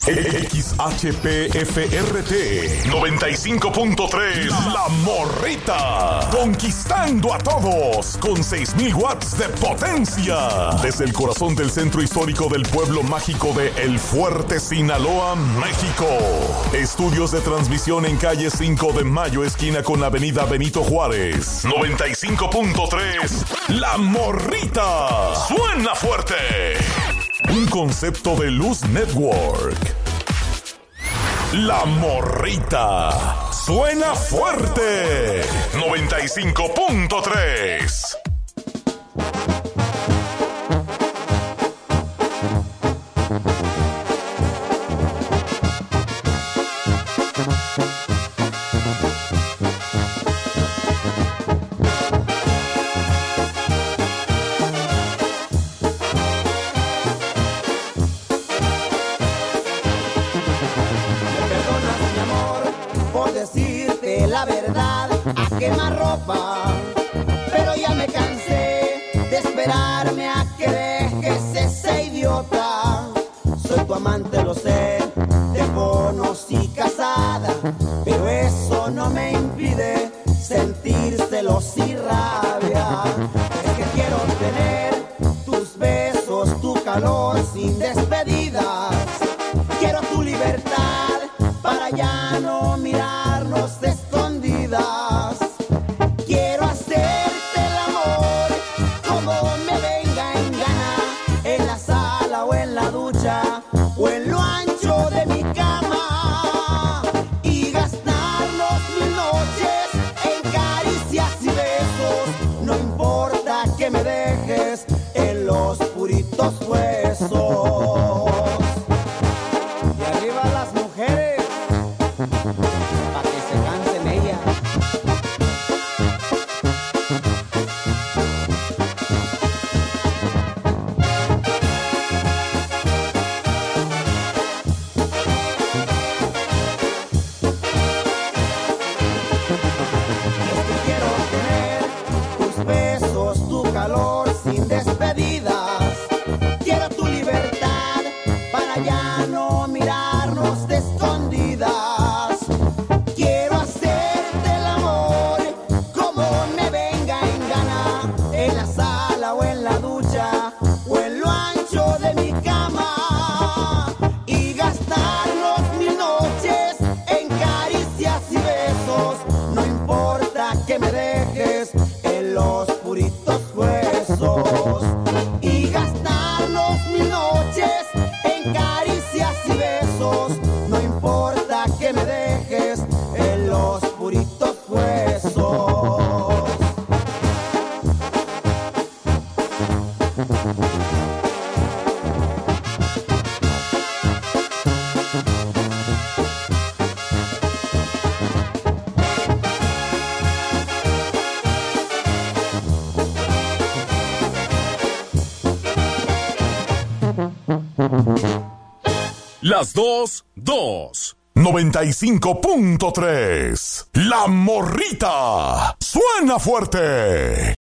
XHPFRT 95.3 La Morrita, conquistando a todos con 6,000 watts de potencia. Desde el corazón del centro histórico del pueblo mágico de El Fuerte, Sinaloa, México. Estudios de transmisión en calle 5 de Mayo, esquina con la avenida Benito Juárez. 95.3 La Morrita. Suena fuerte. Un concepto de Luz Network. La Morrita. Suena fuerte. 95.3. La verdad, a quemarropa, pero ya me cansé de esperarme a que dejes ese idiota. Soy tu amante, lo sé, te conocí casada, pero eso no me impide sentir celos y rabia. Es que quiero tener tus besos, tu calor sin despedidas. Quiero tu libertad para ya no mirarnos de escondidas. Quiero hacerte el amor como me venga en gana, en la sala o en la ducha o en lo ancho de mi cama, y gastarnos 1000 noches en caricias y besos. No importa que me dejes en los puritos huesos. Y arriba las mujeres, pa' que se cansen ellas. Es que quiero tener tus besos, tu calor sin despedidas. Quiero tu libertad para ya no mirarnos de escondidas. Quiero hacerte el amor como me venga en gana, en la sala o en la ducha o en lo ancho de mi cama, y gastarnos 1000 noches en caricias y besos. No importa que me dejes en los puritos huesos, y gastarnos 1000 noches en caricias y besos. No importa que me dejes en los puritos huesos. Las 2:02. 95.3 La Morrita. Suena fuerte.